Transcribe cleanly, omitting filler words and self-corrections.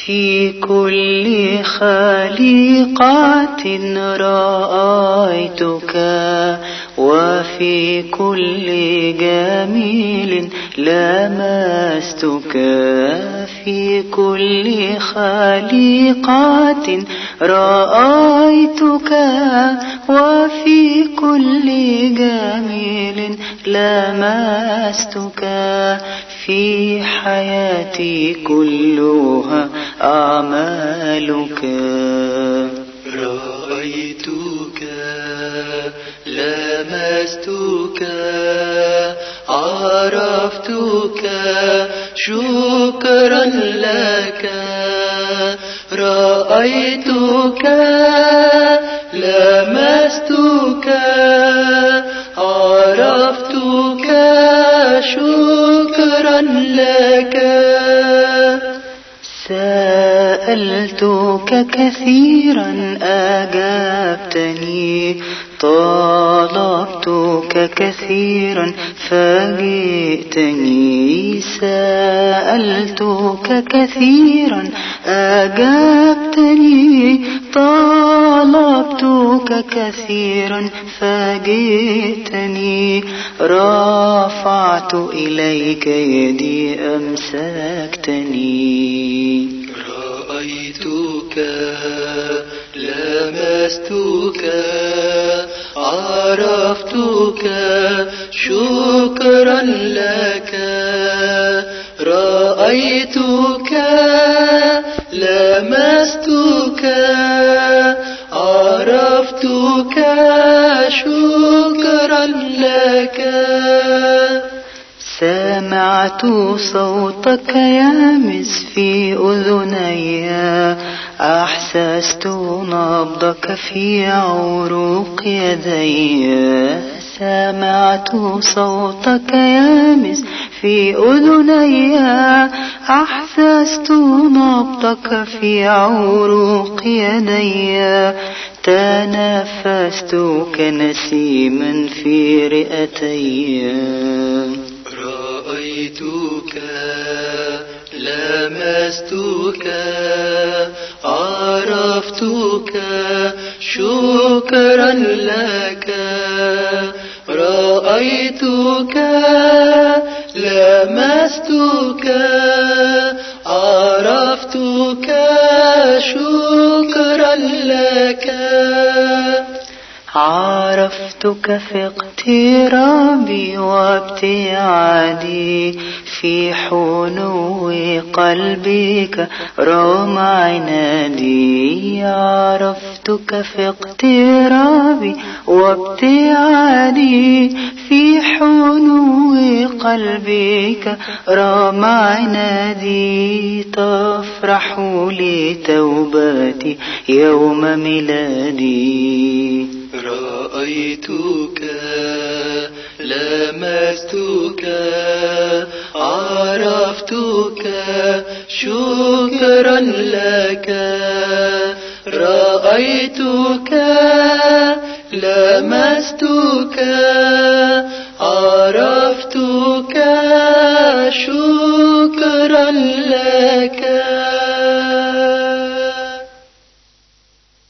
في كل خليقة رأيتك، وفي كل جميل لمستك. في كل خليقة رأيتك، وفي كل جميل لمستك. في حياتي كلها أعمالك. رأيتك، لمستك، عرفتك، شكرا لك. رأيتك، لمستك، عرفتك، شكرا لك. سألتك كثيرا أجبتني، طلبتك كثيرا فجئتني. سألتك كثيرا أجبتني، طلبتك كثيرا فجئتني. رفعت إليك يدي أمسكتني. رأيتك، لمستك، عرفتك، شكرا لك. رأيتك، لمستك، عرفتك، شكرا لك. سمعت صوتك يهمس في أذني، أحسست نبضك في عروق يدي. سمعت صوتك يهمس في أذني، أحسست نبضك في عروق يدي. تنفست كنسيما في رئتي. رأيتك، لمستك، عرفتك، شكرا لك. رأيتك، لمستك، عرفتك، شكرا لك. عرفتك في اقترابي وابتعادي، في حنو قلبك رغم عنادي. عرفتك في اقترابي وابتعادي، في حنو قلبك رغم عنادي. تفرح لي توبتي يوم ميلادي. رأيتك، لمستك، عرفتك، شكرا لك. رأيتك، لمستك،